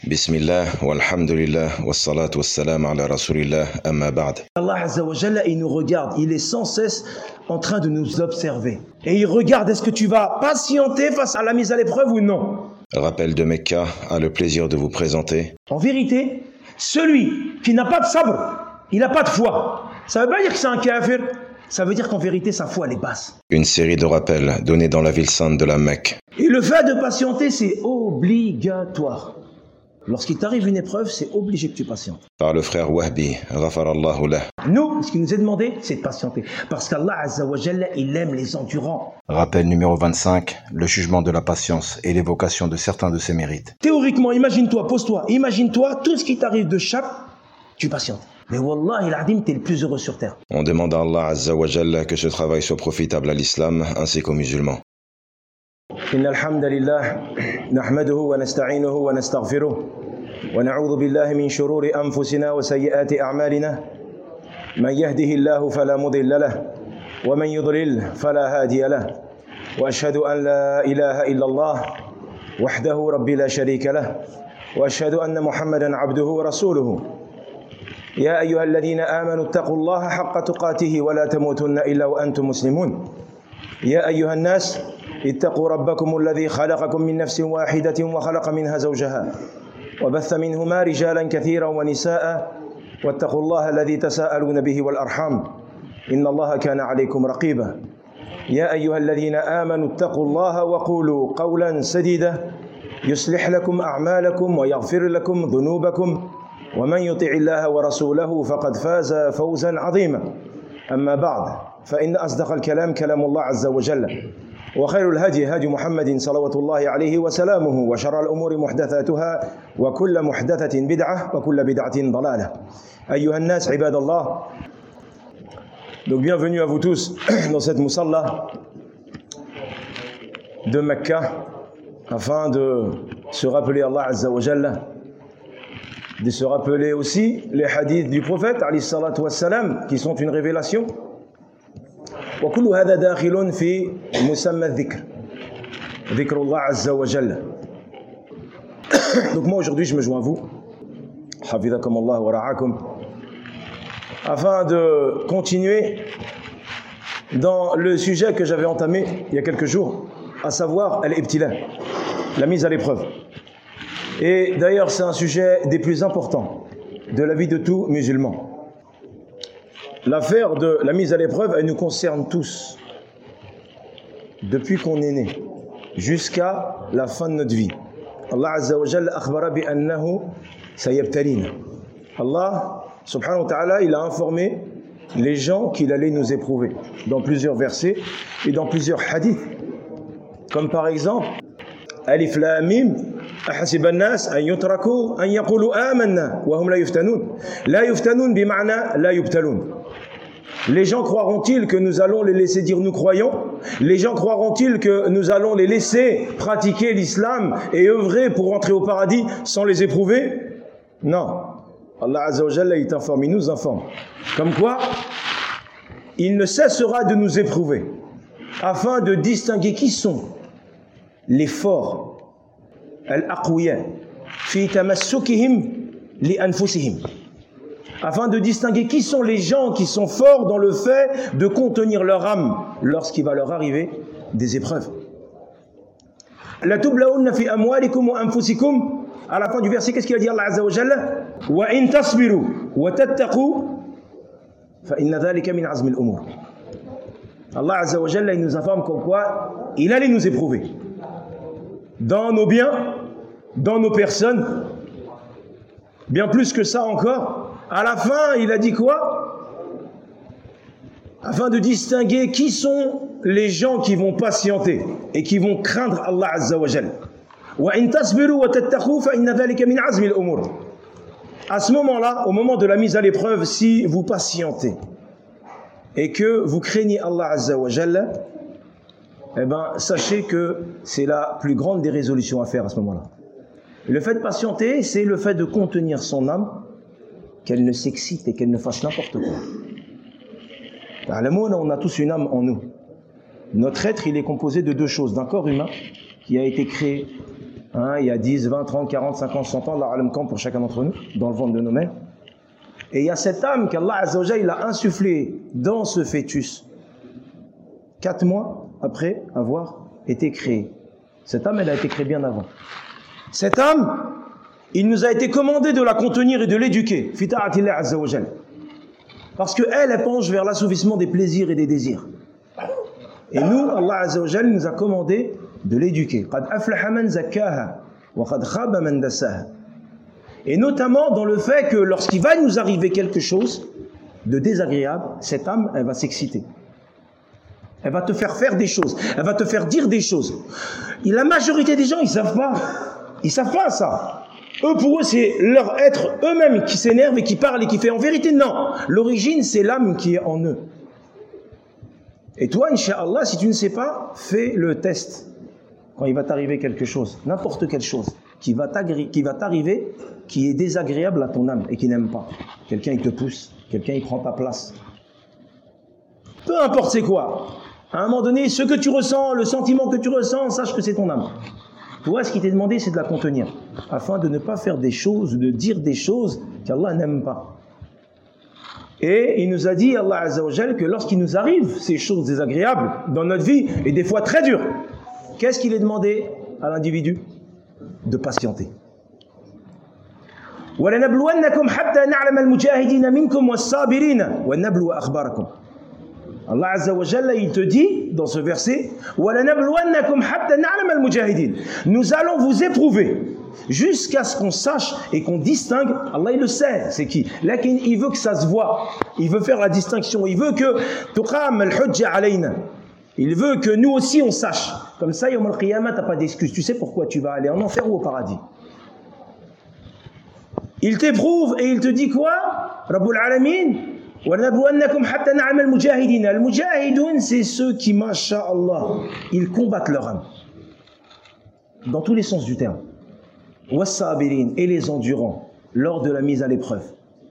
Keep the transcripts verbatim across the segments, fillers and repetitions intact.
Bismillah, walhamdulillah, wassalatu wassalam ala rasulillah, amma ba'd. Allah Azza wa Jalla, il nous regarde, il est sans cesse en train de nous observer. Et il regarde, est-ce que tu vas patienter face à la mise à l'épreuve ou non? Rappel de Mecca a le plaisir de vous présenter. En vérité, celui qui n'a pas de sabre, il n'a pas de foi. Ça ne veut pas dire que c'est un kafir, ça veut dire qu'en vérité, sa foi, elle est basse. Une série de rappels donnés dans la ville sainte de la Mecque. Et le fait de patienter, c'est obligatoire. Lorsqu'il t'arrive une épreuve, c'est obligé que tu patientes. Par le frère Wahbi, ghafarallahu lah. Nous, ce qui nous est demandé, c'est de patienter. Parce qu'Allah Azza wa Jalla, il aime les endurants. Rappel numéro vingt-cinq, le jugement de la patience et l'évocation de certains de ses mérites. Théoriquement, imagine-toi, pose-toi, imagine-toi, tout ce qui t'arrive de chaque, tu patientes. Mais Wallah, il adim, t'es le plus heureux sur terre. On demande à Allah Azza wa Jalla que ce travail soit profitable à l'islam ainsi qu'aux musulmans. إن الحمد لله نحمده ونستعينه ونستغفره ونعوذ بالله من شرور أنفسنا وسيئات أعمالنا من يهده الله فلا مضل له ومن يضلل فلا هادي له وأشهد أن لا إله إلا الله وحده ربي لا شريك له وأشهد أن محمدا عبده ورسوله يا أيها الذين آمنوا اتقوا الله حق تقاته ولا تموتن إلا وأنتم مسلمون يا أيها الناس اتقوا ربكم الذي خلقكم من نفس واحدة وخلق منها زوجها وبث منهما رجالا كثيرا ونساء واتقوا الله الذي تساءلون به والأرحام إن الله كان عليكم رقيبا يا أيها الذين آمنوا اتقوا الله وقولوا قولا سديدا يصلح لكم أعمالكم ويغفر لكم ذنوبكم ومن يطع الله ورسوله فقد فاز فوزا عظيما أما بعد فإن أصدق الكلام كلام الله عز وجل وخير الهدي هدي محمد صلوات الله عليه وسلامه وشر الأمور محدثاتها وكل محدثة بدعة وكل بدعة ضلالة أيها الناس عباد الله. Donc bienvenue à vous tous dans cette musalla de Mecca afin de se rappeler Allah Azza wa Jalla, de se rappeler aussi les hadiths du prophète alayhi salatu wassalam qui sont une révélation. وكل هذا داخل في مسمى الذكر ذكر الله عز وجل. Donc moi aujourd'hui je me joins à vous حفظكم الله ورعاكم afin de continuer dans le sujet que j'avais entamé il y a quelques jours, à savoir al-ibtila, la mise à l'épreuve. Et d'ailleurs c'est un sujet des plus importants de la vie de tout musulman. L'affaire de la mise à l'épreuve, elle nous concerne tous, depuis qu'on est né, jusqu'à la fin de notre vie. Allah Azza wa Jalla akhbara bi annahu sayabtalina. Allah subhanahu wa ta'ala, il a informé les gens qu'il allait nous éprouver dans plusieurs versets et dans plusieurs hadiths. Comme par exemple, Alif Lam Mim, أحسب الناس أن يتركوا أن يقولوا آمنا وهم لا يفتنون. لا يفتنون بمعنى لا يبتلون. Les gens croiront-ils que nous allons les laisser dire nous croyons? Les gens croiront-ils que nous allons les laisser pratiquer l'islam et œuvrer pour entrer au paradis sans les éprouver? Non. Allah Azza wa Jalla, il t'informe, il nous informe. Comme quoi, il ne cessera de nous éprouver afin de distinguer qui sont les forts, al-aqwiya, fi tamassukihim li anfusihim. Afin de distinguer qui sont les gens qui sont forts dans le fait de contenir leur âme lorsqu'il va leur arriver des épreuves. La tublaunna fi amwalikum wa anfusikum. À la fin du verset, qu'est-ce qu'il a dit Allah Azza wa Jalla? Wa in tasbiru wa tattaqu fa inna dhalika min azmi al-umur. Allah Azza wa Jalla, il nous informe comme quoi il allait nous éprouver dans nos biens, dans nos personnes, bien plus que ça encore. À la fin, il a dit quoi? Afin de distinguer qui sont les gens qui vont patienter et qui vont craindre Allah Azza wa Jalla. Wa in tasbiru wa tattaqu fa inna dhalika min azmi al-umur. À ce moment-là, au moment de la mise à l'épreuve, si vous patientez et que vous craignez Allah Azza wa Jalla, eh ben, sachez que c'est la plus grande des résolutions à faire à ce moment-là. Le fait de patienter, c'est le fait de contenir son âme, qu'elle ne s'excite et qu'elle ne fasse n'importe quoi. On a tous une âme en nous. Notre être, il est composé de deux choses. D'un corps humain qui a été créé Hein, il y a dix, vingt, trente, quarante, cinquante, cent ans, Allah alam quand pour chacun d'entre nous, dans le ventre de nos mères. Et il y a cette âme qu'Allah Azza wa Jalla, il a insufflée dans ce fœtus, quatre mois après avoir été créée. Cette âme, elle a été créée bien avant. Cette âme, il nous a été commandé de la contenir et de l'éduquer. Fi ta'atillah Azza wa Jalla. Parce qu'elle, elle penche vers l'assouvissement des plaisirs et des désirs. Et nous, Allah Azza wa Jalla nous a commandé de l'éduquer. Qad aflaha man zakkaha wa qad khaba man dassaha. Et notamment dans le fait que lorsqu'il va nous arriver quelque chose de désagréable, cette âme, elle va s'exciter. Elle va te faire faire des choses. Elle va te faire dire des choses. Et la majorité des gens, ils savent pas. Ils savent pas ça. Eux, pour eux, c'est leur être eux-mêmes qui s'énervent et qui parlent et qui fait. En vérité, non. L'origine, c'est l'âme qui est en eux. Et toi, Inch'Allah, si tu ne sais pas, fais le test. Quand il va t'arriver quelque chose, n'importe quelle chose, qui va t'arriver, qui est désagréable à ton âme et qui n'aime pas. Quelqu'un, il te pousse. Quelqu'un, il prend ta place. Peu importe c'est quoi. À un moment donné, ce que tu ressens, le sentiment que tu ressens, sache que c'est ton âme. Toi, ce qui t'est demandé, c'est de la contenir. Afin de ne pas faire des choses, de dire des choses qu'Allah n'aime pas. Et il nous a dit, Allah Azza wa Jal, que lorsqu'il nous arrive ces choses désagréables dans notre vie, et des fois très dures, qu'est-ce qu'il est demandé à l'individu? De patienter. وَلَنَبْلُوَنَّكُمْ حَتَّى نَعْلَمَ الْمُجَاهِدِينَ مِنْكُمْ وَالصَّابِرِينَ وَنَبْلُوَ أَخْبَارَكُمْ. Allah Azza wa Jalla, il te dit dans ce verset, وَلَنَبْلُوَنَّكُمْ حَتَّى نَعْلَمَ الْمُجَاهِدِينَ. Nous allons vous éprouver jusqu'à ce qu'on sache et qu'on distingue. Allah, il le sait, c'est qui. Là, il veut que ça se voit. Il veut faire la distinction. Il veut que tuqam al-hujja alayna. Il veut que nous aussi on sache. Comme ça, yawm al-qiyamah, t'as pas d'excuse. Tu sais pourquoi tu vas aller en enfer ou au paradis. Il t'éprouve et il te dit quoi? Rabbul Alamin. وَلَنَبْلُوَنَّكُمْ حَتَّى نَعْلَمَ الْمُجَاهِدِينَ. Al-Mujahidun, c'est ceux qui, masha'Allah, ils combattent leur âme. Dans tous les sens du terme. وَالصَّابِرِينَ, et les endurants, lors de la mise à l'épreuve.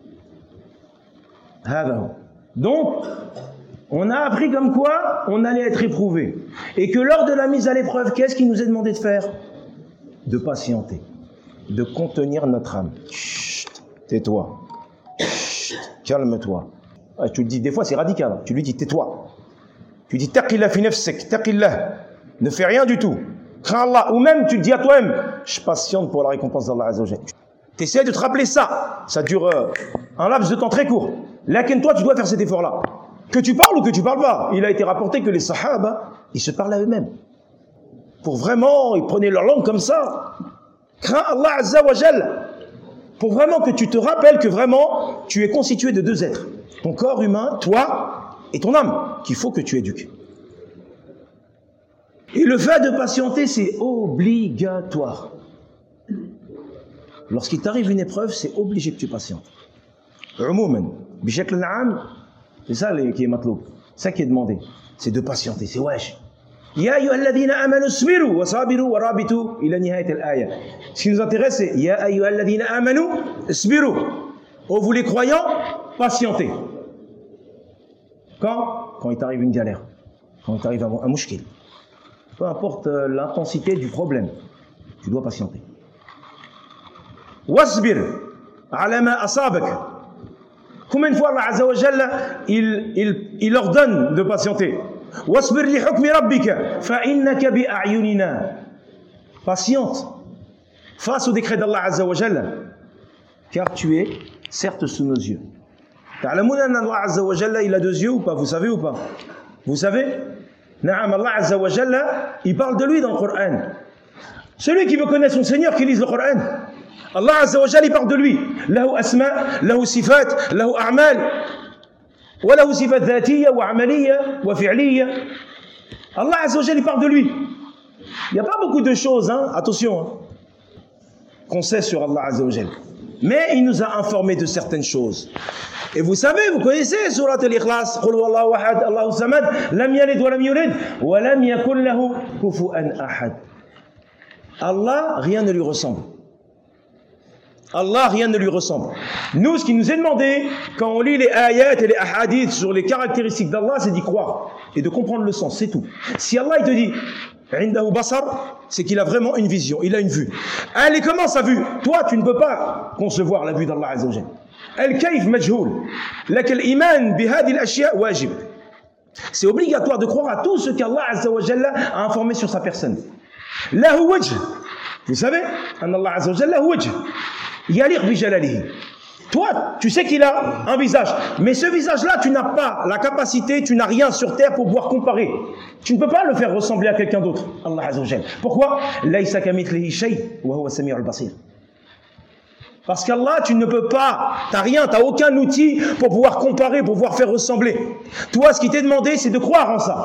Donc, on a appris comme quoi on allait être éprouvé. Et que lors de la mise à l'épreuve, qu'est-ce qu'il nous est demandé de faire? De patienter. De contenir notre âme. Chut, tais-toi. Chut, calme-toi. Ah, tu le dis, des fois c'est radical. Tu lui dis, tais-toi. Tu dis, taqillah fi nafsik, taqillah. Ne fais rien du tout. Crains Allah. Ou même, tu te dis à toi-même, je patiente pour la récompense d'Allah Azza wa Jalla. Tu essaies de te rappeler ça. Ça dure euh, un laps de temps très court. Là, toi, tu dois faire cet effort-là. Que tu parles ou que tu parles pas. Il a été rapporté que les sahaba, ils se parlent à eux-mêmes. Pour vraiment, ils prenaient leur langue comme ça. Crains Allah Azza wa Jalla. Pour vraiment que tu te rappelles que vraiment, tu es constitué de deux êtres. Ton corps humain, toi, et ton âme, qu'il faut que tu éduques. Et le fait de patienter, c'est obligatoire. Lorsqu'il t'arrive une épreuve, c'est obligé que tu patientes. Umouman, bishakl na'am, c'est ça qui est matloub. C'est ça qui est demandé. C'est de patienter, c'est wesh. Ya ayyuhalladhina amanu isbiru wa sabiru wa rabitu ila nihayat al-aya. Ce qui nous intéresse, c'est Ya ayyuhalladhina amanu isbiru. Oh, vous les croyants, patientez. Quand? Quand il t'arrive une galère. Quand il t'arrive un, un mouchkil. Peu importe euh, l'intensité du problème, tu dois patienter. Wasbir ala ma asabak. Combien de fois Allah Azza wa Jalla, il, il, il ordonne de patienter. Wasbir li hukmi rabbika fa innaka bi a'yunina. Patiente face au décret d'Allah Azza wa Jalla, car tu es certes sous nos yeux. Ta'lamouna anna Allah Azza wa Jalla, il a deux yeux ou pas? Vous savez ou pas? Vous savez? Naam, Allah Azza wa Jalla, il parle de lui dans le Coran. Celui qui veut connaître son Seigneur, qui lise le Coran. Allah Azza wa Jalla, il parle de lui. Lahu asma, lahu sifat, lahu a'mal. Wa lahu sifat dhatiyya wa amaliyya wa fi'liyya. Allah Azza wa Jalla, il parle de lui. Il n'y a pas beaucoup de choses, hein, attention, hein, qu'on sait sur Allah Azza wa Jalla. Mais il nous a informé de certaines choses. Et vous savez, vous connaissez Surat al-Ikhlas, Qul huwallahu ahad, Allahu samad, lam yalid wa lam yulid, wa lam yakun lahu kufuwan ahad. Allah, rien ne lui ressemble. Allah, rien ne lui ressemble. Nous, ce qui nous est demandé, quand on lit les ayats et les ahadiths sur les caractéristiques d'Allah, c'est d'y croire et de comprendre le sens, c'est tout. Si Allah, il te dit, indahu basar, c'est qu'il a vraiment une vision, il a une vue. Elle est comment sa vue? Toi, tu ne peux pas concevoir la vue d'Allah Azza wa Jal. Al-kayf majhoul. Lakin l'iman bihadi al-ashya wajib. C'est obligatoire de croire à tout ce qu'Allah Azza wa Jalla a informé sur sa personne. Lahu wajh. Vous savez, Allah Azza wa Jalla lahu wajh. Yaliq bi jalalihi. Toi, tu sais qu'il a un visage, mais ce visage-là, tu n'as pas la capacité, tu n'as rien sur terre pour pouvoir comparer. Tu ne peux pas le faire ressembler à quelqu'un d'autre, Allah Azza wa Jalla. Pourquoi? Laysa kamithlihi shay wa huwa as-sami'ul basir. Parce qu'Allah, tu ne peux pas, tu n'as rien, tu n'as aucun outil pour pouvoir comparer, pour pouvoir faire ressembler. Toi, ce qui t'est demandé, c'est de croire en ça.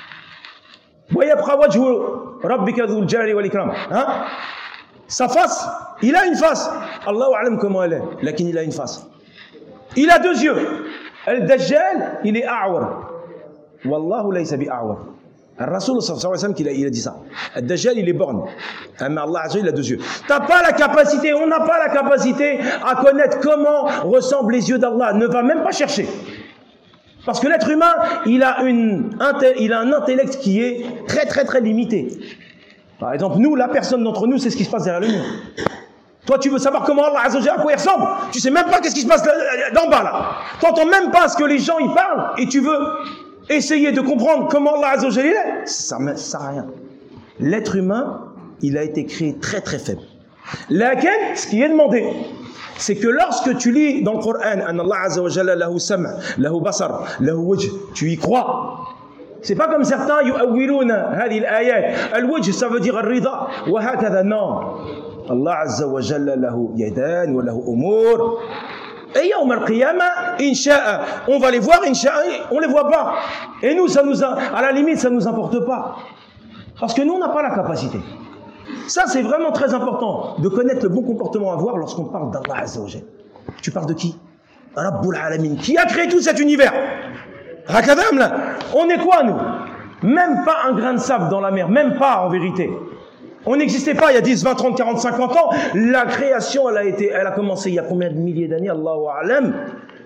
Hein? Sa face, il a une face. Allahu a'lam comment elle est, lakin il a une face. Il a deux yeux. Al-Dajjal, il est a'war. Wallahu laysa bi a'war. Al-Rasul sallallahu alayhi wa sallam, il a dit ça. Al-Dajjal, il est borgne. Mais Allah Azza wa Jalla, il a deux yeux. Tu n'as pas la capacité, on n'a pas la capacité à connaître comment ressemblent les yeux d'Allah. Ne va même pas chercher. Parce que l'être humain, il a, une, il a un intellect qui est très très très limité. Par exemple, nous, la personne d'entre nous, c'est ce qui se passe derrière le mur. Toi, tu veux savoir comment Allah Azza wa Jalla, à quoi il ressemble? Tu sais même pas qu'est-ce qui se passe d'en bas là. Tu n'entends même pas ce que les gens y parlent et tu veux essayer de comprendre comment Allah Azza wa Jalla est. Ça ne sert à rien. L'être humain, il a été créé très très faible. Laquelle, ce qui est demandé, c'est que lorsque tu lis dans le Coran, an Allah Azza wa Jalla lahu sam', lahu basar, lahu wajh, tu y crois. C'est pas comme certains yu'awwiluna hadhihi al-ayat. Al-wajh, ça veut dire al-rida, wa hakadha, non. Allah Azza wa Jalla lahu yadan wa lahu umur. Et yawm al-qiyamah, insha'a, on va les voir, insha'a, on les voit pas. Et nous, ça nous a, à la limite, ça nous importe pas. Parce que nous, on n'a pas la capacité. Ça, c'est vraiment très important de connaître le bon comportement à avoir lorsqu'on parle d'Allah Azza wa Jalla. Tu parles de qui? Rabbul Alamin, qui a créé tout cet univers. Hakadam, là, on est quoi, nous? Même pas un grain de sable dans la mer, même pas en vérité. On n'existait pas il y a dix, vingt, trente, quarante, cinquante ans. La création, elle a été, elle a commencé il y a combien de milliers d'années, Allahu A'lam.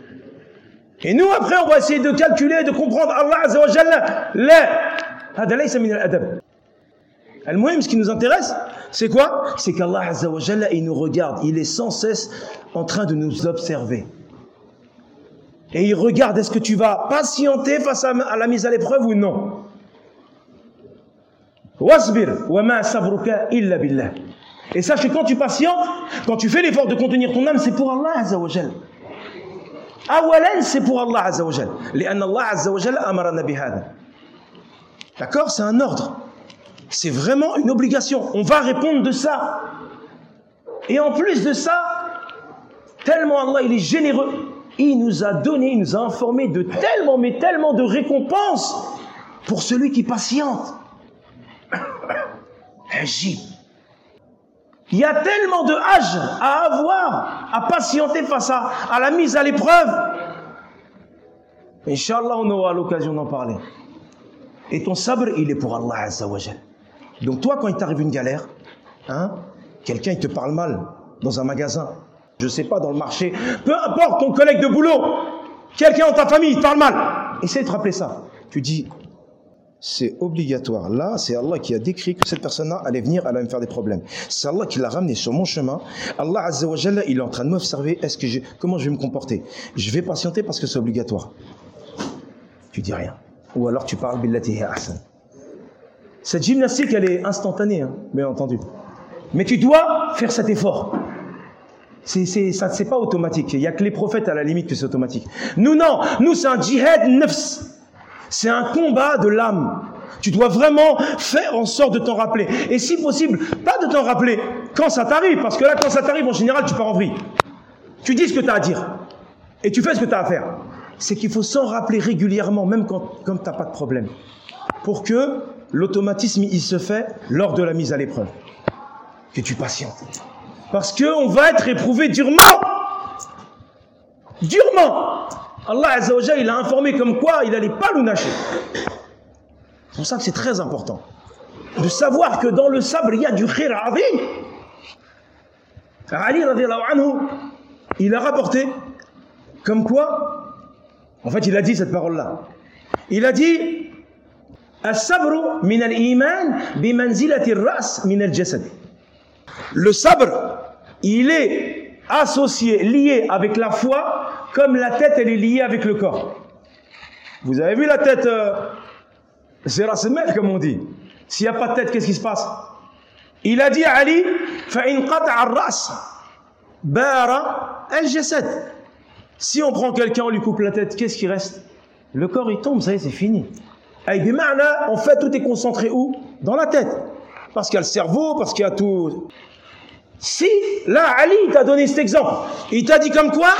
Et nous, après, on va essayer de calculer, de comprendre Allah Azza wa Jalla. La, hada laysa min al-adab. Al-Muhim, ce qui nous intéresse, c'est quoi? C'est qu'Allah Azza wa Jalla, il nous regarde, il est sans cesse en train de nous observer. Et il regarde, est-ce que tu vas patienter face à, à la mise à l'épreuve ou non? Wasbir wa ma sabruka illa billah. Et sache que quand tu patientes, quand tu fais l'effort de contenir ton âme, c'est pour Allah Azza wa Jalla. Awalan, c'est pour Allah Azza wa Jalla. Li'anna Allah Azza wa Jalla amarana bihada. D'accord? C'est un ordre. C'est vraiment une obligation. On va répondre de ça. Et en plus de ça, tellement Allah, il est généreux. Il nous a donné, il nous a informé de tellement, mais tellement de récompenses pour celui qui patiente. Ajib. Il y a tellement de âge à avoir, à patienter face à, à la mise à l'épreuve. Inch'Allah, on aura l'occasion d'en parler. Et ton sabre, il est pour Allah Azza wa Jalla. Donc toi, quand il t'arrive une galère, hein, quelqu'un il te parle mal dans un magasin, je sais pas, dans le marché, peu importe, ton collègue de boulot, quelqu'un dans ta famille, il te parle mal. Essaye de te rappeler ça. Tu dis, c'est obligatoire. Là, c'est Allah qui a décrit que cette personne-là allait venir, elle allait me faire des problèmes. C'est Allah qui l'a ramené sur mon chemin. Allah Azza wa Jalla, il est en train de m'observer. Est-ce que j'ai, comment je vais me comporter? Je vais patienter parce que c'est obligatoire. Tu dis rien. Ou alors tu parles billatihi ahsan. Cette gymnastique, elle est instantanée, hein, bien entendu. Mais tu dois faire cet effort. C'est, c'est, ça, c'est pas automatique. Il y a que les prophètes à la limite que c'est automatique. Nous, non. Nous, c'est un jihad nafs. C'est un combat de l'âme. Tu dois vraiment faire en sorte de t'en rappeler. Et si possible, pas de t'en rappeler quand ça t'arrive. Parce que là, quand ça t'arrive, en général, tu pars en vrille. Tu dis ce que tu as à dire. Et tu fais ce que tu as à faire. C'est qu'il faut s'en rappeler régulièrement, même quand, quand tu n'as pas de problème. Pour que l'automatisme, il se fait lors de la mise à l'épreuve. Que tu patientes. Parce qu'on va être éprouvé durement. Durement. Allah Azza wa Jalla, il a informé comme quoi il n'allait pas nous lâcher. C'est pour ça que c'est très important de savoir que dans le sabre, il y a du khir azim. Ali radiyallahu anhu, il a rapporté comme quoi, en fait, il a dit cette parole-là. Il a dit الصبر من الإيمان بمنزلة الرأس من الجسد. Le sabre, il est associé, lié avec la foi, comme la tête elle est liée avec le corps. Vous avez vu la tête, euh, c'est rasmel comme on dit. S'il n'y a pas de tête, qu'est-ce qui se passe? Il a dit à Ali, فَإِنْ قَطَعَ الرَّأْسَ بَارَ الْجَسَدِ. Si on prend quelqu'un, on lui coupe la tête, qu'est-ce qui reste? Le corps il tombe, ça y est, c'est fini. Avec des ma'na, en fait, tout est concentré où? Dans la tête. Parce qu'il y a le cerveau, parce qu'il y a tout. Si, là, Ali t'a donné cet exemple. Il t'a dit comme quoi?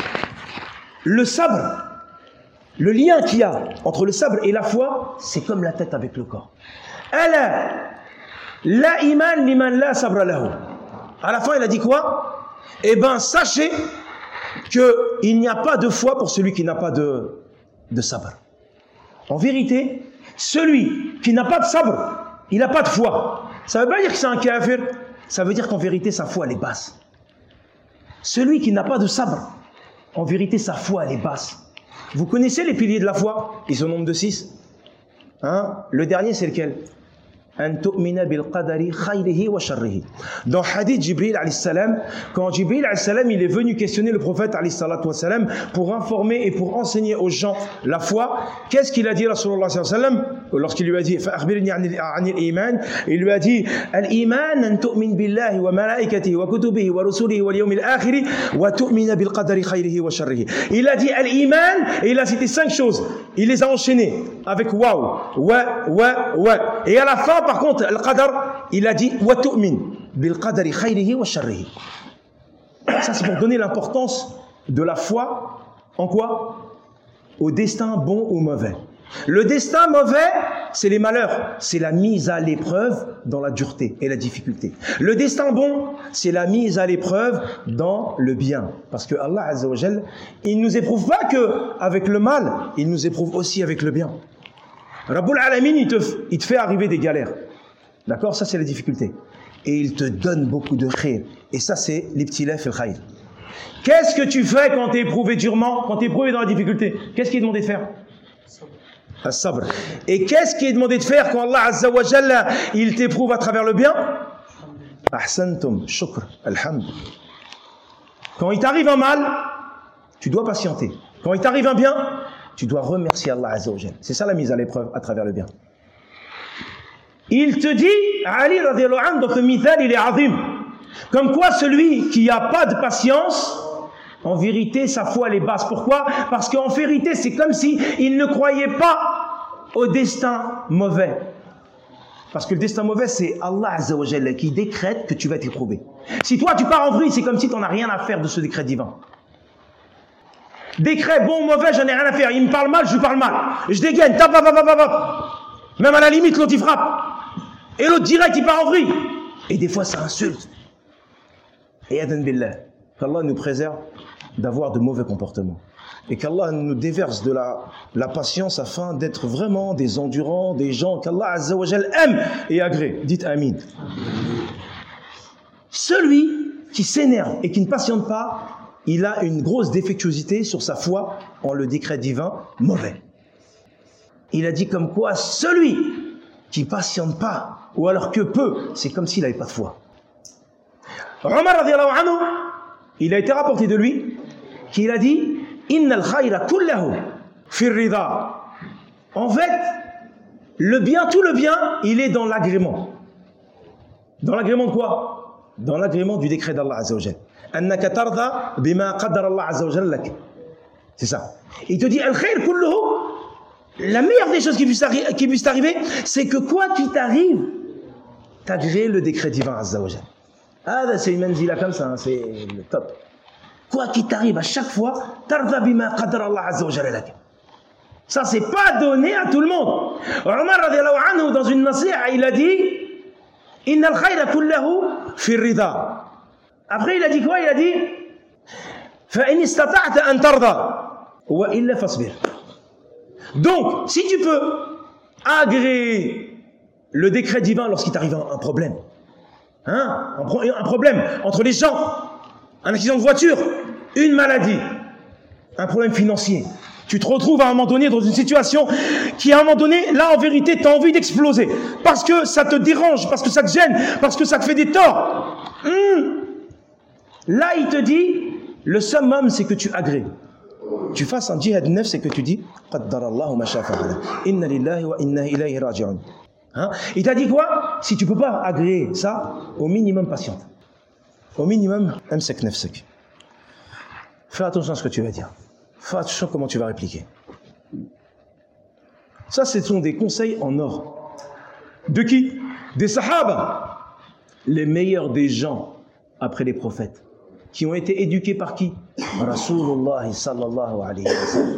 Le sabre, le lien qu'il y a entre le sabre et la foi, c'est comme la tête avec le corps. Ala, la iman liman la sabra lahu. À la fin, il a dit quoi? Eh bien, sachez qu'il n'y a pas de foi pour celui qui n'a pas de, de sabre. En vérité, celui qui n'a pas de sabre, il n'a pas de foi. Ça ne veut pas dire que c'est un kafir, ça veut dire qu'en vérité, sa foi, elle est basse. Celui qui n'a pas de sabre, en vérité, sa foi, elle est basse. Vous connaissez les piliers de la foi? Ils sont au nombre de six. Hein? Le dernier, c'est lequel? An tu'mina bil qadari khayrihi wa sharrihi. Dans hadith Jibril alayhi salam, quand Jibril alayhi salam il est venu questionner le prophète alayhi salatu wa salam pour informer et pour enseigner aux gens la foi, qu'est-ce qu'il a dit Rasulullah sallallahu alayhi wa sallam lorsqu'il lui a dit fa akhbirni anil iman? Il lui a dit al iman an tu'min billahi wa malaikatihi wa kutubihi wa rusulihi wal yawmil akhir wa tu'mina bil qadari khayrihi wa sharrihi. Il a dit al iman et il a cité cinq choses. Il les a enchaînées avec waouh, wa wa wa, et à la fin par contre, le qadar, il a dit wa tu'min bil qadari khayrihi wa sharrihi. Ça c'est pour donner l'importance de la foi en quoi? Au destin bon ou mauvais. Le destin mauvais, c'est les malheurs, c'est la mise à l'épreuve dans la dureté et la difficulté. Le destin bon, c'est la mise à l'épreuve dans le bien. Parce que Allah Azza wa Jal, il nous éprouve pas que avec le mal, il nous éprouve aussi avec le bien. Rabbul Alamin, il te, il te fait arriver des galères. D'accord? Ça, c'est la difficulté. Et il te donne beaucoup de khayr. Et ça, c'est l'ibtila fil khayr. Qu'est-ce que tu fais quand tu es éprouvé durement, quand tu es éprouvé dans la difficulté? Qu'est-ce qui est demandé de faire? As-sabr. Et qu'est-ce qui est demandé de faire quand Allah Azza wa Jalla, il t'éprouve à travers le bien? Ahsantum, shukr, alhamd. Quand il t'arrive un mal, tu dois patienter. Quand il t'arrive un bien, tu dois remercier Allah Azza wa Jalla. C'est ça la mise à l'épreuve à travers le bien. Il te dit, Ali radiallahu anhu, dans ce mithal, il est azim. Comme quoi celui qui n'a pas de patience, en vérité, sa foi elle est basse. Pourquoi? Parce qu'en vérité, c'est comme si il ne croyait pas au destin mauvais. Parce que le destin mauvais, c'est Allah Azza wa Jalla qui décrète que tu vas être éprouvé. Si toi, tu pars en vrille, c'est comme si tu n'en as rien à faire de ce décret divin. Décret bon ou mauvais, j'en ai rien à faire. Il me parle mal, je lui parle mal. Je dégaine, tap, tap, tap, tap, tap. Même à la limite, l'autre il frappe. Et l'autre direct, il part en vrille. Et des fois, ça insulte. Et adan billah, qu'Allah nous préserve d'avoir de mauvais comportements. Et qu'Allah nous déverse de la, la patience afin d'être vraiment des endurants, des gens qu'Allah Azza wa Jal aime et agrée. Dites Amin. Celui qui s'énerve et qui ne patiente pas, il a une grosse défectuosité sur sa foi en le décret divin mauvais. Il a dit comme quoi celui qui patiente pas, ou alors que peu, c'est comme s'il n'avait pas de foi. Omar radiallahu anhu, il a été rapporté de lui qu'il a dit Innal khayra kullahu fi rida. En fait, le bien, tout le bien, il est dans l'agrément. Dans l'agrément de quoi? Dans l'agrément du décret d'Allah Azza wa Jal. Annaka tarda bima qaddara Allah Azza wa Jal lak. C'est ça. Il te dit al khayr kulluhu. La meilleure des choses qui puissent arri- qui puissent arriver, c'est que quoi qu'il t'arrive, t'agrées le décret divin Azza wa Jal. Ah, c'est une manzila comme ça, hein, c'est le top. Quoi qu'il t'arrive, à chaque fois, tarda bima qaddara Allah Azza wa Jal lak. Ça, c'est pas donné à tout le monde. Omar radiallahu anhu, dans une nasiha, il a dit Inna al-khayra kullahu fi rida. Après, il a dit quoi? Il a dit Fa in istata'ta an tarda wa illa fasbir. Donc, si tu peux agréer le décret divin lorsqu'il t'arrive un, un problème, hein, un, pro, un problème entre les gens, un accident de voiture, une maladie, un problème financier, Tu te retrouves à un moment donné dans une situation qui, à un moment donné, là, en vérité, tu as envie d'exploser. Parce que ça te dérange, parce que ça te gêne, parce que ça te fait des torts. Hum. Là, il te dit, le summum, c'est que tu agrées. Tu fasses un djihad neuf, c'est que tu dis, Qaddarallahu ma sha'a fa'ala. Inna lillahi wa inna ilayhi raji'un. Hein? Il t'a dit quoi? Si tu peux pas agréer ça, au minimum patiente. Au minimum, amsek nafsek. Fais attention à ce que tu vas dire. Fais attention à comment tu vas répliquer. Ça, ce sont des conseils en or. De qui? Des sahaba. Les meilleurs des gens après les prophètes. Qui ont été éduqués par qui? Rasulullah sallallahu alayhi wa sallam.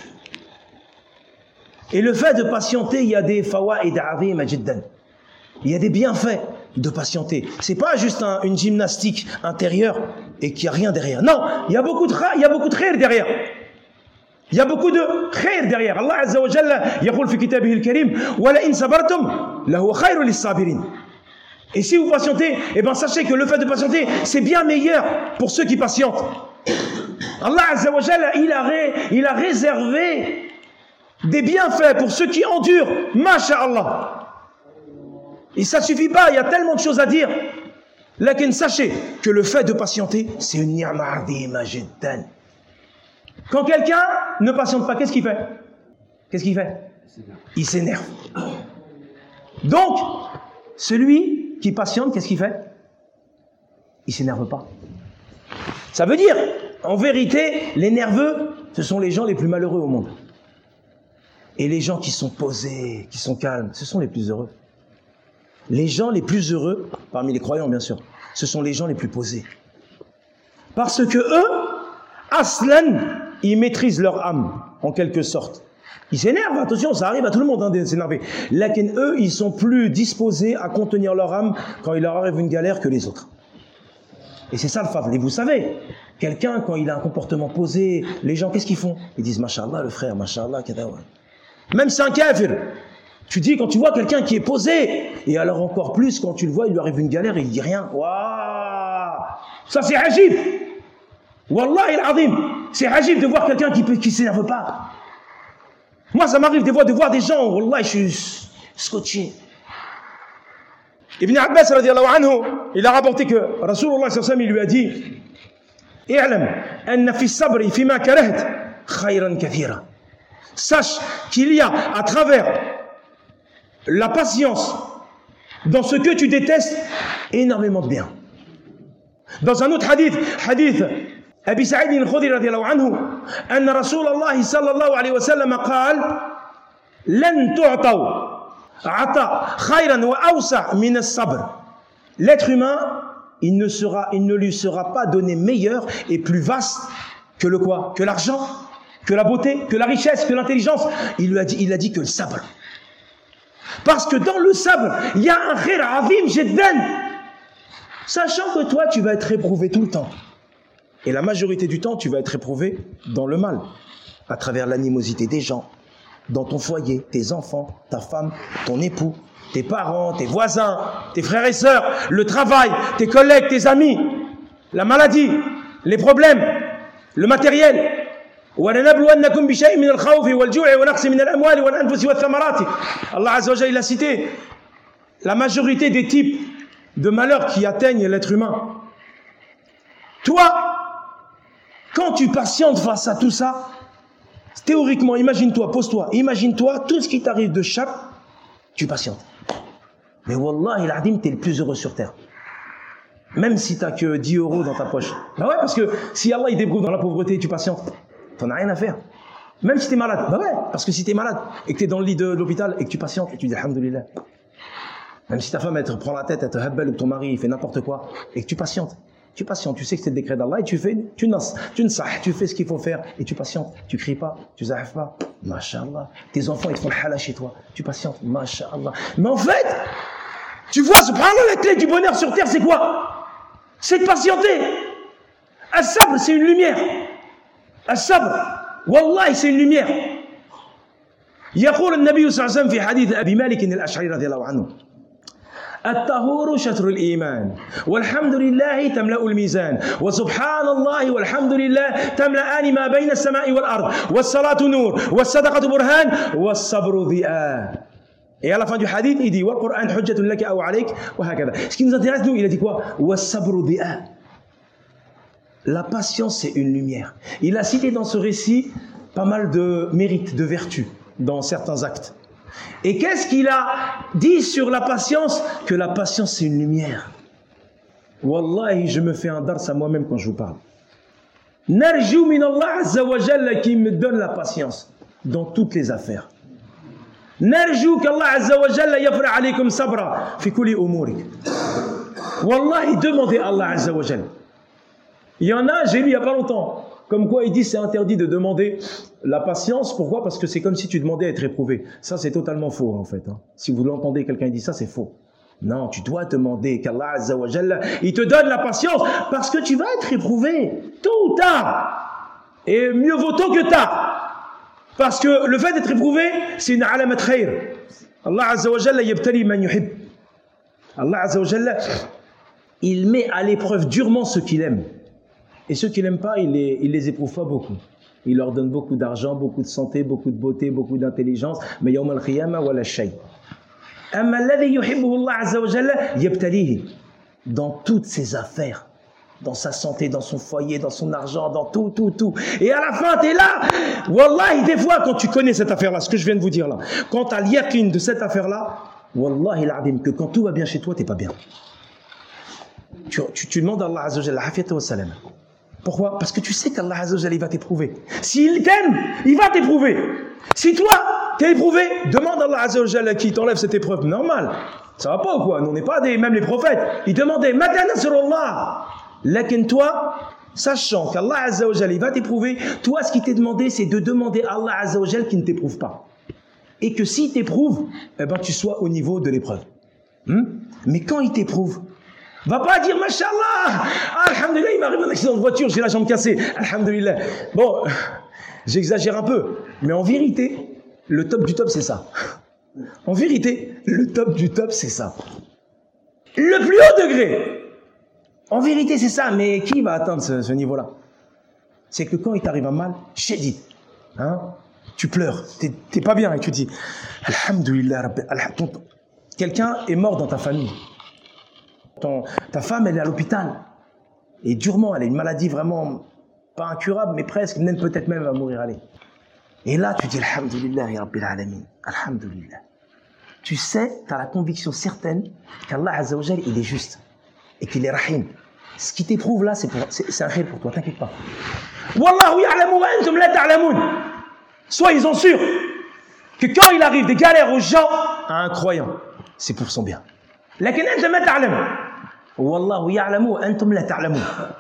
Et le fait de patienter, il y a des fawaïd azima jiddan. Il y a des bienfaits de patienter. C'est pas juste un, une gymnastique intérieure et qu'il n'y a rien derrière. Non, il y a beaucoup de il y a beaucoup de khair derrière. Il y a beaucoup de khair derrière. Allah azza wa jalla yaqul fi kitabihi al-karim wa la in sabartum la huwa khayrun lis-sabirin. Et si vous patientez, eh ben sachez que le fait de patienter, c'est bien meilleur pour ceux qui patientent. Allah azza wa jalla, il a ré, il a réservé des bienfaits pour ceux qui endurent. Masha'Allah. Et ça suffit pas, il y a tellement de choses à dire. Lakin sachez que le fait de patienter, c'est une ni'ma azima jiddan. Quand quelqu'un ne patiente pas, qu'est-ce qu'il fait? Qu'est-ce qu'il fait? Il s'énerve. Donc, celui qui patiente, qu'est-ce qu'il fait? Il s'énerve pas. Ça veut dire, en vérité, les nerveux, ce sont les gens les plus malheureux au monde. Et les gens qui sont posés, qui sont calmes, ce sont les plus heureux. Les gens les plus heureux, parmi les croyants bien sûr, ce sont les gens les plus posés. Parce que eux, aslan, ils maîtrisent leur âme, en quelque sorte. Ils s'énervent, attention, ça arrive à tout le monde hein, de s'énerver. Lakin eux, ils sont plus disposés à contenir leur âme quand il leur arrive une galère que les autres. Et c'est ça le fadl. Et vous savez, quelqu'un, quand il a un comportement posé, les gens, qu'est-ce qu'ils font? Ils disent, Masha'Allah, le frère, Masha'Allah, kadawa. Même si c'est un kafir. Tu dis, quand tu vois quelqu'un qui est posé, et alors encore plus, quand tu le vois, il lui arrive une galère et il dit rien. Waouh! Ça, c'est ajib! Wallahi al-azim! C'est ajib de voir quelqu'un qui ne qui s'énerve pas. Moi, ça m'arrive des fois de voir des gens, Wallah, je suis scotché. Ibn Abbas, radiallahu anhu, il a rapporté que Rasulullah sallallahu alayhi wa sallam, il lui a dit, I'lam, anna fi sabri fi ma karaht, khayran kathira. Sache qu'il y a à travers la patience dans ce que tu détestes énormément de bien. Dans un autre hadith, hadith أبي سعيد الخدري رضي الله عنه أن رسول الله صلى الله عليه وسلم قال لن تعطوا عطاء خيرا وأوسع من الصبر. L'être humain, il ne sera, il ne lui sera pas donné meilleur et plus vaste que le quoi? Que l'argent, que la beauté, que la richesse, que l'intelligence. Il lui a dit, il a dit que le sabre. Parce que dans le sabre, il y a un khair azim jiddan. Sachant que toi, tu vas être éprouvé tout le temps. Et la majorité du temps, tu vas être éprouvé dans le mal, à travers l'animosité des gens, dans ton foyer, tes enfants, ta femme, ton époux, tes parents, tes voisins, tes frères et sœurs, le travail, tes collègues, tes amis, la maladie, les problèmes, le matériel. وَلَنَبْلُوَنَّكُمْ بِشَيْءٍ مِنَ الْخَوْفِ وَالْجُوعِ وَنَقْصٍ مِنَ الْأَمْوَالِ وَالْأَنفُسِ وَالثَّمَرَاتِ. Allah Azza wa Jalla, il a cité la majorité des types de malheurs qui atteignent l'être humain. Toi, quand tu patientes face à tout ça, théoriquement, imagine-toi, pose-toi, imagine-toi tout ce qui t'arrive de chaque, tu patientes. Mais Wallah, il a dit, t'es le plus heureux sur terre. Même si t'as que dix euros dans ta poche. Bah ouais, parce que si Allah il débrouille dans la pauvreté, tu patientes, t'en as rien à faire. Même si t'es malade. Bah ouais, parce que si t'es malade et que t'es dans le lit de l'hôpital et que tu patientes et tu dis alhamdoulilah. Même si ta femme elle te prend la tête, elle te habbel ou ton mari il fait n'importe quoi et que tu patientes. Tu patientes, tu sais que c'est le décret d'Allah et tu fais, tu nas, tu nsah, tu fais ce qu'il faut faire et tu patientes. Tu cries pas, tu zahaf pas. Masha'Allah. Tes enfants ils te font le halal chez toi. Tu patientes. Masha'Allah. Mais en fait, tu vois, subhanallah, la clé du bonheur sur terre c'est quoi? C'est de patienter. As-sabr, c'est une lumière. As-sabr, wallahi, c'est une lumière. يقول النبي صلى الله عليه وسلم في حديث أبي مالك الأشعري رضي الله عنه الطهور شطر الإيمان والحمد لله تملأ الميزان وسبحان الله والحمد لله تملأان ما بين السماء والأرض والصلاة نور والصدقة برهان والصبر ضياء. Et à la fin du hadith, il dit Wal Qur'an hujjatun laka aw alayk wa hakadha. Ce qui nous intéresse, nous, il a dit quoi? Was-sabru di'a. La patience, c'est une lumière. Il a cité dans ce récit pas mal de mérites, de vertus dans certains actes. Et qu'est-ce qu'il a dit sur la patience? Que la patience, c'est une lumière. Wallahi, je me fais un dars à moi-même quand je vous parle. Narju min Allah azza wa jalla qui me donne la patience dans toutes les affaires. نرجو qu'Allah Azza wa Jalla yafra alaykum sabra fi kulli umurik. Wallahi, demandez à Allah Azza wa Jalla. Il y en a, j'ai lu il n'y a pas longtemps, comme quoi il dit c'est interdit de demander la patience. Pourquoi? Parce que c'est comme si tu demandais à être éprouvé. Ça, c'est totalement faux en fait. Hein. Si vous l'entendez, quelqu'un dit ça, c'est faux. Non, tu dois demander qu'Allah Azza wa Jalla, il te donne la patience parce que tu vas être éprouvé tôt ou tard. Et mieux vaut tôt que tard. Parce que le fait d'être éprouvé, c'est une alamat khayr. Allah Azza wa Jalla yabtali man yuhib. Allah Azza wa Jalla, il met à l'épreuve durement ceux qu'il aime. Et ceux qu'il n'aime pas, il les, il les éprouve pas beaucoup. Il leur donne beaucoup d'argent, beaucoup de santé, beaucoup de beauté, beaucoup d'intelligence. Mais yawm al-qiyamah wala shay. Amma alladhi yuhibbuhu Allah Azza wa Jalla yabtalihi. Dans toutes ses affaires. Dans sa santé, dans son foyer, dans son argent, dans tout, tout, tout. Et à la fin, tu es là. Wallahi, des fois, quand tu connais cette affaire-là, ce que je viens de vous dire là, quand tu as l'yaqin de cette affaire-là, Wallahi l'azim, que quand tout va bien chez toi, tu n'es pas bien. Tu, tu, tu demandes à Allah Azza wa Jalla, l'afiyata wa salam. Pourquoi? Parce que tu sais qu'Allah Azza wa Jalla, il va t'éprouver. S'il t'aime, il va t'éprouver. Si toi, tu es éprouvé, demande à Allah Azza wa Jalla qui t'enlève cette épreuve. Normal. Ça va pas ou quoi? Nous, on n'est pas des, même les prophètes. Ils demandaient, Mata nasrullah. Lakin toi, sachant qu'Allah Azza wa Jalla va t'éprouver, toi ce qui t'est demandé c'est de demander à Allah Azza wa Jalla qui ne t'éprouve pas. Et que s'il t'éprouve, eh ben, tu sois au niveau de l'épreuve. Hmm? Mais quand il t'éprouve, va pas dire Mashallah, ah, alhamdulillah, il m'arrive un accident de voiture, j'ai la jambe cassée, alhamdulillah. Bon, j'exagère un peu, mais en vérité, le top du top c'est ça. En vérité, le top du top c'est ça. Le plus haut degré. En vérité, c'est ça, mais qui va atteindre ce, ce niveau-là? C'est que quand il t'arrive un mal, chédid, hein, tu pleures, t'es, t'es pas bien et tu dis Alhamdulillah, Rabbi, alhamdulillah. Quelqu'un est mort dans ta famille. Ton, ta femme, elle est à l'hôpital. Et durement, elle a une maladie vraiment pas incurable, mais presque, même peut-être même elle va mourir. Allez. Et là, tu dis Alhamdulillah, ya Rabbil Alamin. Alhamdulillah. Tu sais, tu as la conviction certaine qu'Allah Azza wa Jalla, il est juste. Et qu'il est rahim. Ce qui t'éprouve là, c'est, pour, c'est, c'est un khir pour toi, t'inquiète pas. Wallahu ya'lamu wa antum la ta'lamun. Soyez-en sûrs que quand il arrive des galères aux gens, à un croyant, c'est pour son bien. Lakin anta ma ta'lam. Wallahu ya'lamu wa antum la ta'lamun.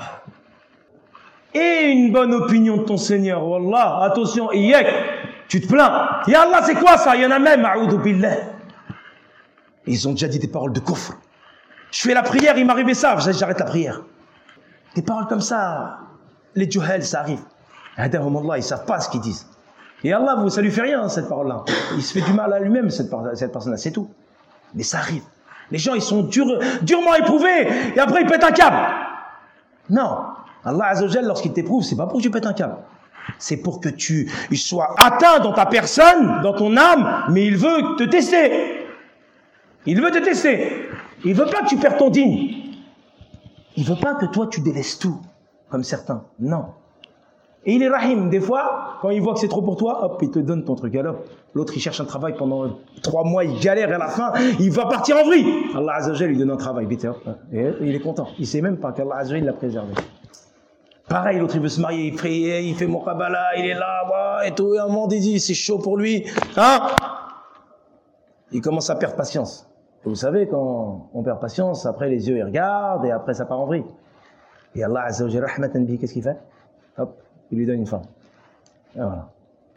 Et une bonne opinion de ton Seigneur, wallah, attention, iyyak, tu te plains. Ya Allah, c'est quoi ça? Il y en a même, a'udhu billah. Ils ont déjà dit des paroles de kufr. Je fais la prière, il m'arrivait ça, j'arrête la prière. Des paroles comme ça, les juhal, ça arrive. Hadahum Allah, ils ne savent pas ce qu'ils disent. Et Allah, vous, ça lui fait rien, cette parole-là. Il se fait du mal à lui-même, cette, cette personne-là, c'est tout. Mais ça arrive. Les gens, ils sont dur, durement éprouvés, et après, ils pètent un câble. Non. Allah Azza wa Jalla, lorsqu'il t'éprouve, c'est pas pour que tu pètes un câble. C'est pour que tu sois atteint dans ta personne, dans ton âme, mais il veut te tester. Il veut te tester. Il veut pas que tu perds ton digne. Il veut pas que toi tu délaisses tout, comme certains. Non. Et il est rahim. Des fois, quand il voit que c'est trop pour toi, hop, il te donne ton truc. Alors, l'autre il cherche un travail pendant trois mois, il galère et à la fin, il va partir en vrille. Allah Azza wa Jalla lui donne un travail. Et il est content. Il sait même pas qu'Allah Azza wa Jalla l'a préservé. Pareil, l'autre il veut se marier, il fait, il fait mon kabbalah, il est là, bah, et tout, et un moment il dit, c'est chaud pour lui. Hein? Il commence à perdre patience. Et vous savez, quand on perd patience, après les yeux ils regardent et après ça part en vrille. Et Allah Azza wa Jalla, rahmatan bihi, qu'est-ce qu'il fait? Hop, il lui donne une femme. Et voilà.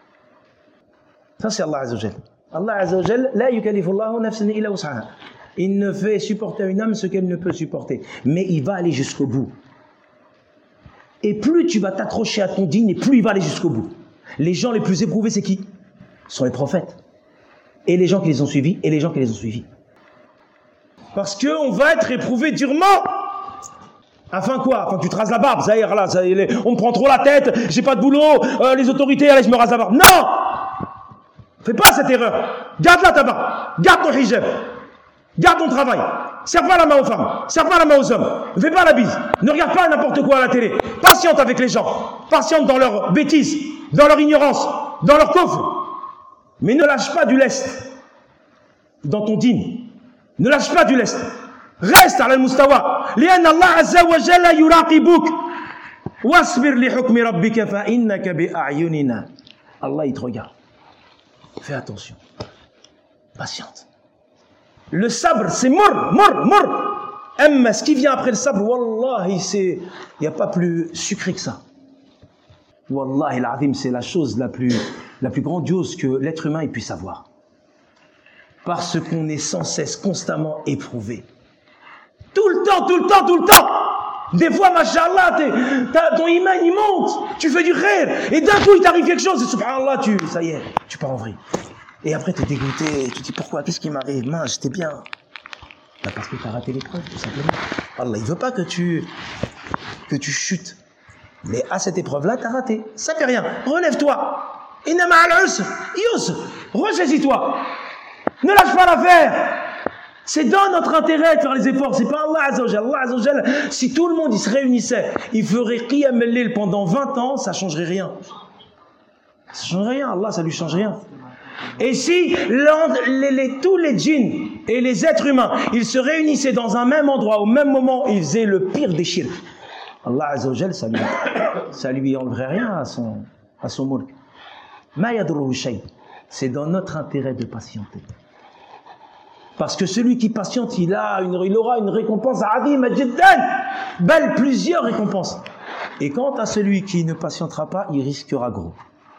Ça c'est Allah Azza wa Jalla. Allah Azza wa Jalla, la yukallifu Allahu nafsan illa wus'aha. Il ne fait supporter à une âme ce qu'elle ne peut supporter. Mais il va aller jusqu'au bout. Et plus tu vas t'accrocher à ton digne, et plus il va aller jusqu'au bout. Les gens les plus éprouvés, c'est qui? Ce sont les prophètes. Et les gens qui les ont suivis, et les gens qui les ont suivis. Parce qu'on va être éprouvé durement. Afin quoi? Afin que tu te rases la barbe. Ça y est, là, ça y est, on me prend trop la tête, j'ai pas de boulot, euh, les autorités, allez, je me rase la barbe. Non! Fais pas cette erreur. Garde-la ta barbe. Garde ton hijab. Garde ton travail. Serre pas la main aux femmes. Serre pas la main aux hommes. Ne fais pas la bise. Ne regarde pas n'importe quoi à la télé. Patiente avec les gens. Patiente dans leur bêtise, dans leur ignorance, dans leur coffre. Mais ne lâche pas du lest dans ton dîme. Ne lâche pas du lest. Reste à al-mustawa. لأن الله عز وجل يراقبك. واصبر لحكم ربك فإنك بأعيننا. Allah il te regarde. Fais attention. Patiente. Le sabre, c'est mort, mort, mort. Amma, ce qui vient après le sabre, wallahi, c'est, il n'y a pas plus sucré que ça. Wallahi, l'azim, c'est la chose la plus, la plus grandiose que l'être humain il puisse avoir. Parce qu'on est sans cesse, constamment éprouvé. Tout le temps, tout le temps, tout le temps. Des fois, mashallah, ton iman, il monte. Tu fais du khair. Et d'un coup, il t'arrive quelque chose. Et subhanallah, tu, ça y est, tu pars en vrille. Et après, tu es dégoûté. Tu te dis, pourquoi? Qu'est-ce qui m'arrive? Mince, j'étais bien. Bah, parce que tu as raté l'épreuve, tout simplement. Allah, il veut pas que tu, que tu chutes. Mais à cette épreuve-là, tu as raté. Ça fait rien. Relève-toi. Inna ma'al usr yusr. Ressaisis-toi. Ne lâche pas l'affaire. C'est dans notre intérêt de faire les efforts. C'est pas Allah Azza wa Jalla. Allah Azza wa Jalla, si tout le monde il se réunissait, il ferait Qiyam al-Layl pendant vingt ans, ça changerait rien. Ça changerait rien. Allah, ça lui change rien. Et si les, les, tous les djinns et les êtres humains, ils se réunissaient dans un même endroit, au même moment, ils faisaient le pire des shirk. Allah Azza wa Jalla, ça lui, ça lui enleverait rien à son, à son mulk. Ma yadruhu shay. C'est dans notre intérêt de patienter. Parce que celui qui patiente, il, a une, il aura une récompense azima jiddan, belle, plusieurs récompenses. Et quant à celui qui ne patientera pas, il risquera gros.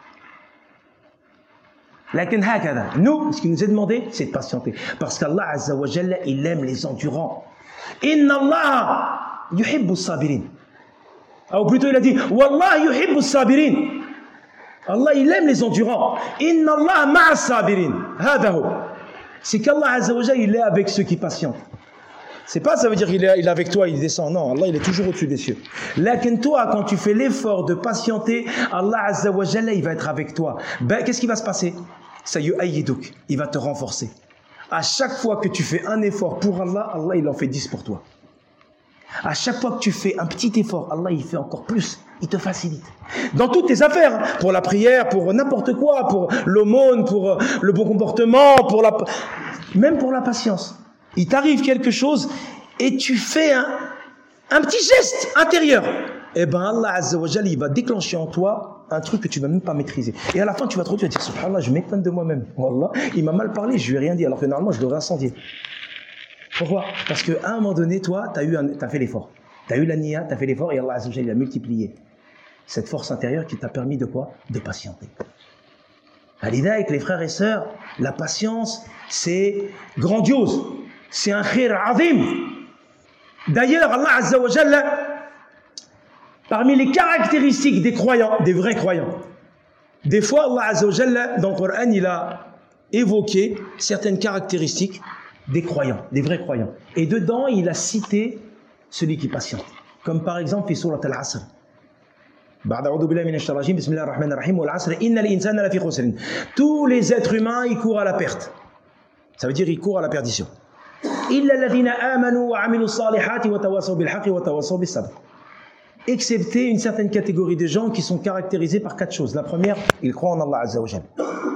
Lakin hakada, nous, ce qui nous est demandé, c'est de patienter. Parce qu'Allah Azza wa Jalla, il aime les endurants. Inna Allah yuhibbu sabirin. Ou plutôt, il a dit, Wallah yuhibbu sabirin. Allah, il aime les endurants. Inna Allah ma'a sabirin. Hadahu. C'est qu'Allah Azza wa Jalla, il est avec ceux qui patientent. C'est pas, ça veut dire qu'il est, il est avec toi, il descend. Non, Allah, il est toujours au-dessus des cieux. Lakin toi, quand tu fais l'effort de patienter, Allah Azza wa Jalla, il va être avec toi. Ben, qu'est-ce qui va se passer? Ça yu'ayyiduk, il va te renforcer. À chaque fois que tu fais un effort pour Allah, Allah, il en fait dix pour toi. À chaque fois que tu fais un petit effort, Allah, il fait encore plus. Il te facilite. Dans toutes tes affaires, pour la prière, pour n'importe quoi, pour l'aumône, pour le bon comportement, pour la, même pour la patience. Il t'arrive quelque chose et tu fais un, un petit geste intérieur. Eh ben Allah Azza wa Jalla, il va déclencher en toi un truc que tu ne vas même pas maîtriser. Et à la fin, tu vas te retrouver, tu vas dire, subhanallah, je m'étonne de moi-même. Wallah, il m'a mal parlé, je lui ai rien dit, alors que normalement, je l'aurais incendié. Pourquoi? Parce qu'à un moment donné, toi, tu as eu un, t'as fait l'effort. Tu as eu la niya, tu as fait l'effort et Allah Azza wa Jalla, il a multiplié cette force intérieure qui t'a permis de quoi? De patienter. Alida, avec les frères et sœurs, la patience, c'est grandiose. C'est un khir azim. D'ailleurs, Allah Azza wa Jalla, parmi les caractéristiques des croyants, des vrais croyants, des fois, Allah Azza wa Jalla, dans le Coran, il a évoqué certaines caractéristiques des croyants, des vrais croyants. Et dedans, il a cité celui qui patiente. Comme par exemple, Surat al-Asr. Tous les êtres humains, ils courent à la perte. Ça veut dire ils courent à la perdition. Excepté une certaine catégorie de gens qui sont caractérisés par quatre choses. La première, ils croient en Allah Azza wa Jalla.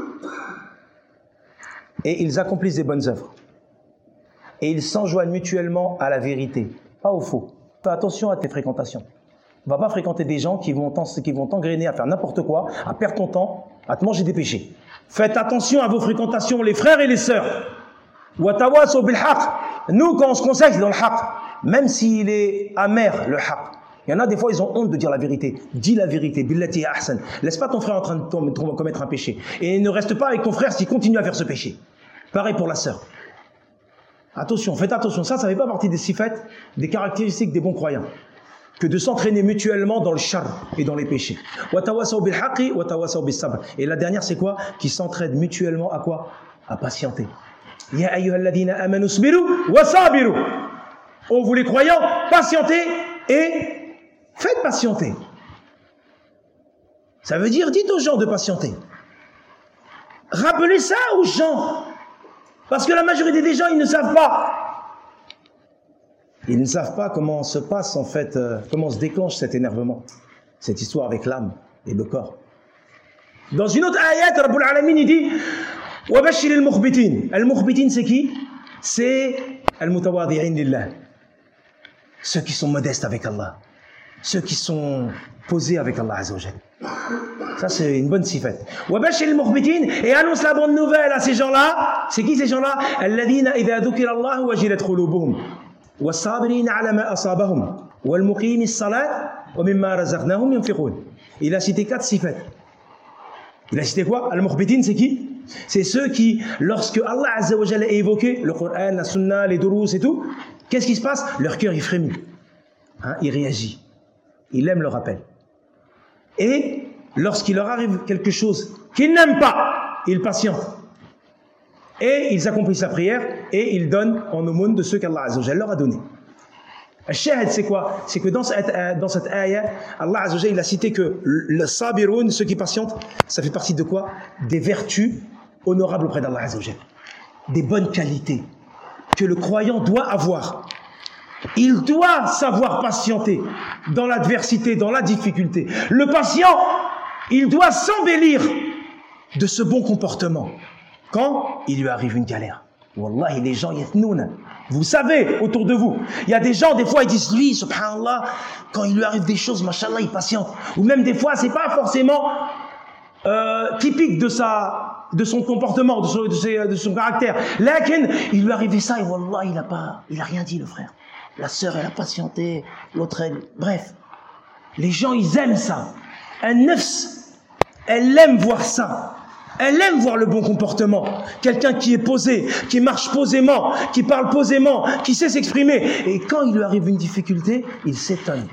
Et ils accomplissent des bonnes œuvres. Et ils s'enjoignent mutuellement à la vérité, pas au faux. Fais attention à tes fréquentations. On ne va pas fréquenter des gens qui vont t'engrainer à faire n'importe quoi, à perdre ton temps, à te manger des péchés. Faites attention à vos fréquentations, les frères et les sœurs. Watawasaw bil haqq. Nous, quand on se consacre dans le haqq, même s'il est amer, le haqq, il y en a des fois, ils ont honte de dire la vérité. Dis la vérité. Billati ahsan. Laisse pas ton frère en train de commettre un péché. Et ne reste pas avec ton frère s'il continue à faire ce péché. Pareil pour la sœur. Attention, faites attention. Ça, ça ne fait pas partie des sifat, des caractéristiques des bons croyants. Que de s'entraîner mutuellement dans le char et dans les péchés. Watawasaw bil haqqi, watawasaw bis sabr. Et la dernière, c'est quoi? Qui s'entraident mutuellement à quoi? À patienter. Ya ayyuhalladhina amanu sbiru wa sabiru. Oh, vous les croyants, patientez et faites patienter. Ça veut dire, dites aux gens de patienter. Rappelez ça aux gens. Parce que la majorité des gens, ils ne savent pas. Ils ne savent pas comment se passe, en fait, euh, comment se déclenche cet énervement. Cette histoire avec l'âme et le corps. Dans une autre ayat, Rabbul Alamin, il dit وَبَشِّرِ الْمُخْبِتِينَ. Al-Mukhbitin, c'est qui? C'est Al-Mutawadi'in lillah. Ceux qui sont modestes avec Allah. Ceux qui sont posés avec Allah Azza wa Jal. Ça, c'est une bonne sifat. وَبَشِّرِ الْمُخْبِتِينَ. Et annonce la bonne nouvelle à ces gens-là. C'est qui ces gens-là? الَّذِينَ إِذَا ذُكِرَ اللَّهُ وَجِلَتْ قُلُوبُهُمْ وَالصَّابِرِينَ عَلَى مَا أَصَابَهُمْ وَالْمُقِيمِ الصَّلَاةِ وَمِمَّا رَزَقْنَاهُمْ يُنْفِقُونَ. Il a cité quatre sifat. Il a cité quoi? Al-Mukhbitin, c'est qui? C'est ceux qui, lorsque Allah Azza wa Jalla est évoqué, le Coran, la Sunna, les Durus et tout, qu'est-ce qui se passe? Leur cœur, il frémit. Hein, il réagit. Il aime le rappel. Et lorsqu'il leur arrive quelque chose qu'ils n'aiment pas, ils patientent. Et ils accomplissent la prière et ils donnent en aumône de ceux qu'Allah Azza wa Jalla leur a donné. Al-Shahid, c'est quoi? C'est que dans cette, dans cette ayah, Allah Azza wa Jalla, il a cité que le sabiroun, ceux qui patientent, ça fait partie de quoi? Des vertus honorables auprès d'Allah Azza wa Jalla. Des bonnes qualités que le croyant doit avoir. Il doit savoir patienter dans l'adversité, dans la difficulté. Le patient, il doit s'embellir de ce bon comportement quand il lui arrive une galère. Wallahi, les gens yatnoun. Vous savez, autour de vous, il y a des gens, des fois, ils disent, lui, subhanallah, quand il lui arrive des choses, mashallah, il patiente. Ou même des fois, c'est pas forcément euh, typique de sa, de son comportement, de son, de ses, de son caractère. Lakin, il lui arrivait ça et wallah, il a pas, il a rien dit, le frère. La sœur, elle a patienté, l'autre, elle, bref. Les gens, ils aiment ça. Un nefs, elle aime voir ça. Elle aime voir le bon comportement. Quelqu'un qui est posé, qui marche posément, qui parle posément, qui sait s'exprimer. Et quand il lui arrive une difficulté, il s'étonne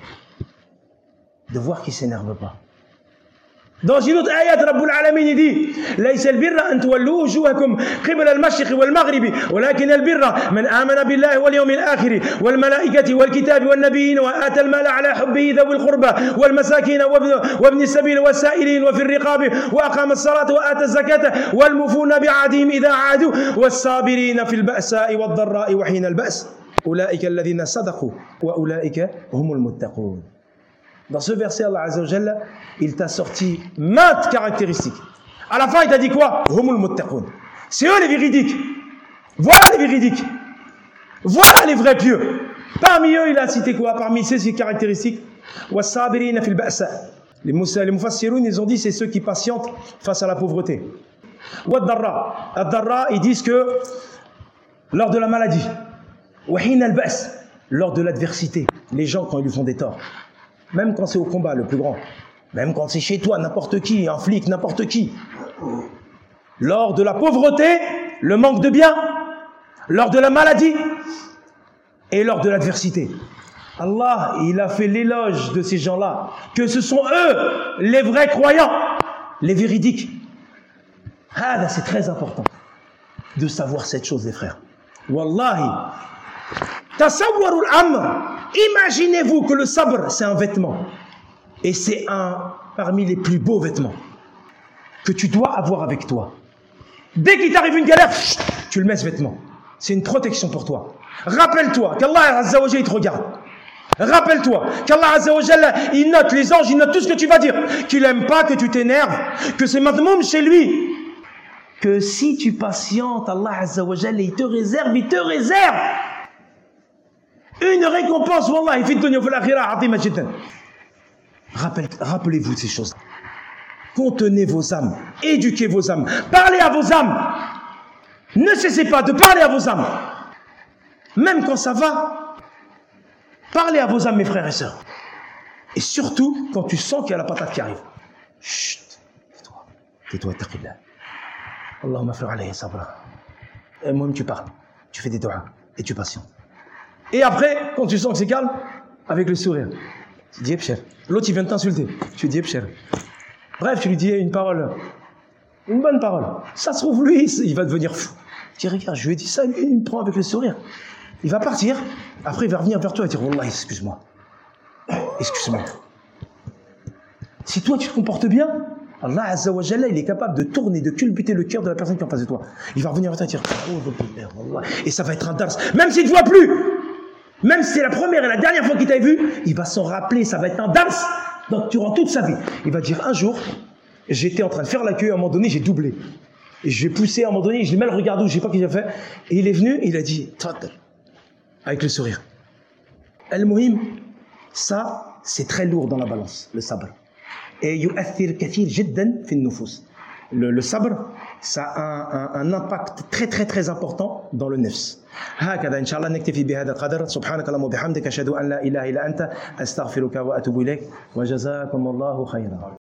de voir qu'il ne s'énerve pas. Dans une autre ayat, Rabbul Alamin, il dit لَيْسَ الْبِرَّ أَن تُوَلُّوا وُجُوهَكُمْ قِبَلَ الْمَشْرِقِ وَالْمَغْرِبِ وَلَكِنَّ الْبِرَّ مَنْ آمَنَ بِاللَّهِ وَالْيَوْمِ الْآخِرِ وَالْمَلَائِكَةِ وَالْكِتَابِ وَالنَّبِيِّينَ وَآتَى الْمَالَ عَلَى حُبِّهِ ذَوِي الْقُرْبَى وَالْمَسَاكِينَ وَابْنِ السَّبِيلِ وَالسَّائِلِينَ وَفِي الرِّقَابِ وَأَقَامَ الصَّلَاةَ وَآتَى الزَّكَاةَ وَالْمُوفُونَ بِعَهْدِهِمْ إِذَا عَاهَدُوا وَالصَّابِرِينَ فِي الْبَأْسَاءِ وَالضَّرَّاءِ وَحِينَ الْبَأْسِ أُولَئِكَ الَّذِينَ صَدَقُوا وَأُولَئِكَ هُمُ الْمُتَّقُونَ. Dans ce verset, Allah Azza wa Jalla, il t'a sorti maintes caractéristiques. À la fin, il t'a dit quoi? Humul muttaqun. C'est eux les véridiques. Voilà les véridiques. Voilà les vrais pieux. Parmi eux, il a cité quoi? Parmi ces caractéristiques, was-sabirina fil ba'sa. Les mufassiroun, ils ont dit c'est ceux qui patientent face à la pauvreté. Wad-darra. Ad-darra, ils disent que lors de la maladie, wa hina al-ba's, lors de l'adversité, les gens quand ils lui font des torts. Même quand c'est au combat, le plus grand. Même quand c'est chez toi, n'importe qui, un flic, n'importe qui. Lors de la pauvreté, le manque de biens, lors de la maladie et lors de l'adversité. Allah, il a fait l'éloge de ces gens-là, que ce sont eux, les vrais croyants, les véridiques. Ah, c'est très important de savoir cette chose, les frères. Wallahi. Tasawwarul amr. Imaginez-vous que le sabr, c'est un vêtement. Et c'est un parmi les plus beaux vêtements que tu dois avoir avec toi. Dès qu'il t'arrive une galère, tu le mets ce vêtement. C'est une protection pour toi. Rappelle-toi qu'Allah Azza wa Jalla, il te regarde. Rappelle-toi qu'Allah Azza wa Jalla, il note, les anges, ils notent tout ce que tu vas dire. Qu'il n'aime pas que tu t'énerves, que c'est maintenant chez lui. Que si tu patientes, Allah Azza wa Jalla, il te réserve, il te réserve une récompense, wallah, fi dunya fil akhirah azima jiddan. Rappelez-vous de ces choses. Contenez vos âmes, éduquez vos âmes, parlez à vos âmes. Ne cessez pas de parler à vos âmes. Même quand ça va, parlez à vos âmes, mes frères et sœurs. Et surtout, quand tu sens qu'il y a la patate qui arrive. Chut, tais-toi, tais-toi, taqillah. Allahumma fir alayhi sabra. Et moi-même, tu parles, tu fais des doigts et tu patientes. Et après, quand tu sens que c'est calme, avec le sourire, tu dis Ebcher. L'autre, il vient de t'insulter. Tu dis Ebcher. Bref, tu lui dis une parole, une bonne parole. Ça se trouve, lui, il va devenir fou. Je dis, regarde, je lui ai dit ça, lui, il me prend avec le sourire. Il va partir, après il va revenir vers toi et dire, Wallah, excuse-moi. Excuse-moi. Si toi tu te comportes bien, Allah Azza wa Jalla, il est capable de tourner, de culbuter le cœur de la personne qui est en face de toi. Il va revenir vers toi et dire, oh, Allah. Et ça va être un dars. Même s'il ne te voit plus, même si c'est la première et la dernière fois qu'il t'a vu, il va s'en rappeler, ça va être un dars. Donc durant toute sa vie, il va dire, un jour, j'étais en train de faire la queue, à un moment donné, j'ai doublé. Et je l'ai poussé, à un moment donné, je l'ai mal regardé, je ne sais pas ce qu'il a fait. Et il est venu, il a dit, Tfaddal, avec le sourire. Al-Muhim, ça, c'est très lourd dans la balance, le sabr. Et yu'athir kathir jiddan fi nufus. Le, le sabr, ça a un, un, un impact très très très important dans le nefs. هكذا إن شاء الله نكتفي بهذا القدر. سبحانك اللهم وبحمدك أشهد أن لا إله إلا أنت أستغفرك وأتوب إليك وجزاكم الله خيرا.